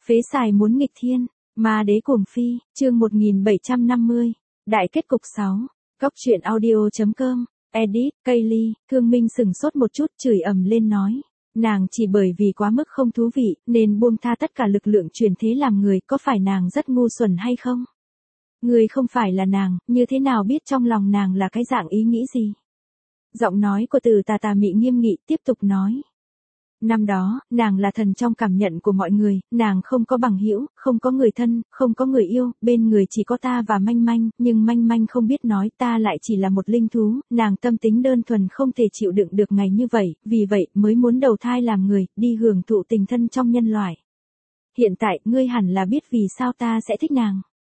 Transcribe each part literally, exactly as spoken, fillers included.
Phế xài muốn nghịch thiên, ma đế cuồng phi, chương một nghìn bảy trăm năm mươi, đại kết cục sáu, góc truyện audio.com, edit, Kaylee, Thương Minh sừng sốt một chút chửi ầm lên nói. Nàng chỉ bởi vì quá mức không thú vị, nên buông tha tất cả lực lượng truyền thế làm người, có phải nàng rất ngu xuẩn hay không? Người không phải là nàng, như thế nào biết trong lòng nàng là cái dạng ý nghĩ gì? Giọng nói của Từ Tà Tà Mị nghiêm nghị tiếp tục nói. Năm đó, nàng là thần trong cảm nhận của mọi người, nàng không có bằng hữu, không có người thân, không có người yêu, bên người chỉ có ta và Manh Manh, nhưng Manh Manh không biết nói ta lại chỉ là một linh thú, nàng tâm tính đơn thuần không thể chịu đựng được ngày như vậy, vì vậy mới muốn đầu thai làm người, đi hưởng thụ tình thân trong nhân loại. Hiện tại, ngươi hẳn là biết vì sao ta sẽ thích nàng.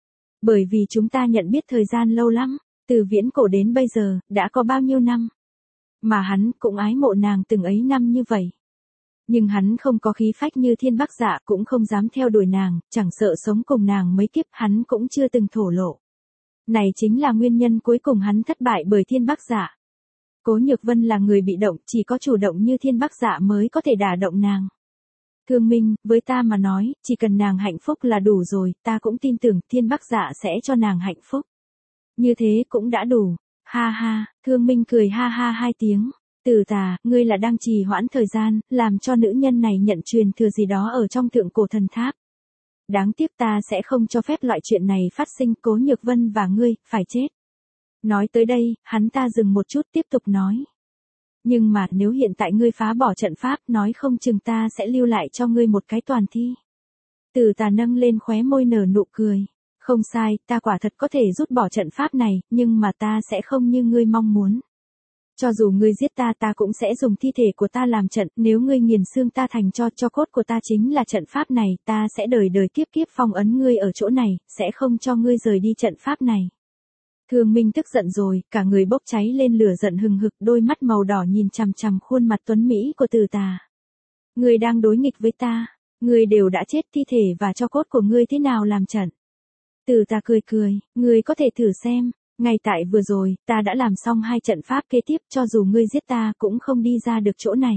Bởi vì chúng ta nhận biết thời gian lâu lắm, từ viễn cổ đến bây giờ, đã có bao nhiêu năm. Mà hắn cũng ái mộ nàng từng ấy năm như vậy. Nhưng hắn không có khí phách như Thiên Bắc Dạ, cũng không dám theo đuổi nàng, chẳng sợ sống cùng nàng mấy kiếp, hắn cũng chưa từng thổ lộ. Này chính là nguyên nhân cuối cùng hắn thất bại bởi Thiên Bắc Dạ. Cố Nhược Vân là người bị động, chỉ có chủ động như Thiên Bắc Dạ mới có thể đả động nàng. Thương Minh, với ta mà nói, chỉ cần nàng hạnh phúc là đủ rồi, ta cũng tin tưởng Thiên Bắc Dạ sẽ cho nàng hạnh phúc. Như thế cũng đã đủ. Ha ha, Thương Minh cười ha ha hai tiếng. Từ Tà, ngươi là đang trì hoãn thời gian, làm cho nữ nhân này nhận truyền thừa gì đó ở trong thượng cổ thần tháp. Đáng tiếc ta sẽ không cho phép loại chuyện này phát sinh, Cố Nhược Vân và ngươi, phải chết. Nói tới đây, hắn ta dừng một chút tiếp tục nói. Nhưng mà nếu hiện tại ngươi phá bỏ trận pháp, nói không chừng ta sẽ lưu lại cho ngươi một cái toàn thi. Từ Tà nâng lên khóe môi nở nụ cười. Không sai, ta quả thật có thể rút bỏ trận pháp này, nhưng mà ta sẽ không như ngươi mong muốn. Cho dù ngươi giết ta, ta cũng sẽ dùng thi thể của ta làm trận, nếu ngươi nghiền xương ta thành tro, cho cốt của ta chính là trận pháp này, ta sẽ đời đời kiếp kiếp phong ấn ngươi ở chỗ này, sẽ không cho ngươi rời đi trận pháp này. Thương Minh tức giận rồi, cả người bốc cháy lên lửa giận hừng hực, đôi mắt màu đỏ nhìn chằm chằm khuôn mặt tuấn mỹ của Từ Tà. Ngươi đang đối nghịch với ta, ngươi đều đã chết, thi thể và cho cốt của ngươi thế nào làm trận? Từ Tà cười cười, ngươi có thể thử xem. Ngay tại vừa rồi, ta đã làm xong hai trận pháp kế tiếp, cho dù ngươi giết ta cũng không đi ra được chỗ này.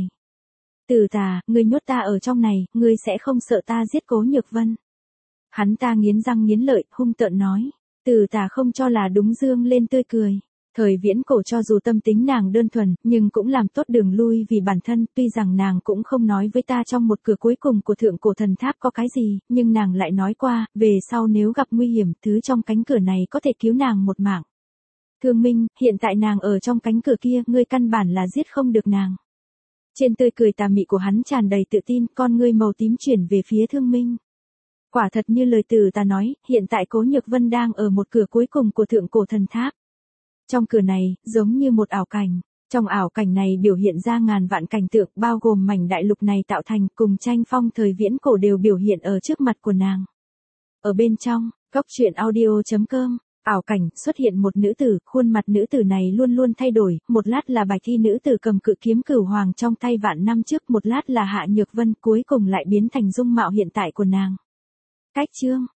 Từ Tà, ngươi nhốt ta ở trong này, ngươi sẽ không sợ ta giết Cố Nhược Vân. Hắn ta nghiến răng nghiến lợi, hung tợn nói. Từ Tà không cho là đúng, dương lên tươi cười. Thời viễn cổ cho dù tâm tính nàng đơn thuần, nhưng cũng làm tốt đường lui vì bản thân, tuy rằng nàng cũng không nói với ta trong một cửa cuối cùng của thượng cổ thần tháp có cái gì, nhưng nàng lại nói qua, về sau nếu gặp nguy hiểm, thứ trong cánh cửa này có thể cứu nàng một mạng. Thương Minh, hiện tại nàng ở trong cánh cửa kia, ngươi căn bản là giết không được nàng. Trên tươi cười tà mị của hắn tràn đầy tự tin, con ngươi màu tím chuyển về phía Thương Minh. Quả thật như lời Từ Tà nói, hiện tại Cố Nhược Vân đang ở một cửa cuối cùng của thượng cổ thần tháp. Trong cửa này, giống như một ảo cảnh. Trong ảo cảnh này biểu hiện ra ngàn vạn cảnh tượng, bao gồm mảnh đại lục này tạo thành, cùng tranh phong thời viễn cổ đều biểu hiện ở trước mặt của nàng. Ở bên trong, góc truyện audio.com, ảo cảnh, xuất hiện một nữ tử, khuôn mặt nữ tử này luôn luôn thay đổi, một lát là bạch thi nữ tử cầm cự kiếm cửu hoàng trong tay vạn năm trước, một lát là Hạ Nhược Vân, cuối cùng lại biến thành dung mạo hiện tại của nàng. Cách chương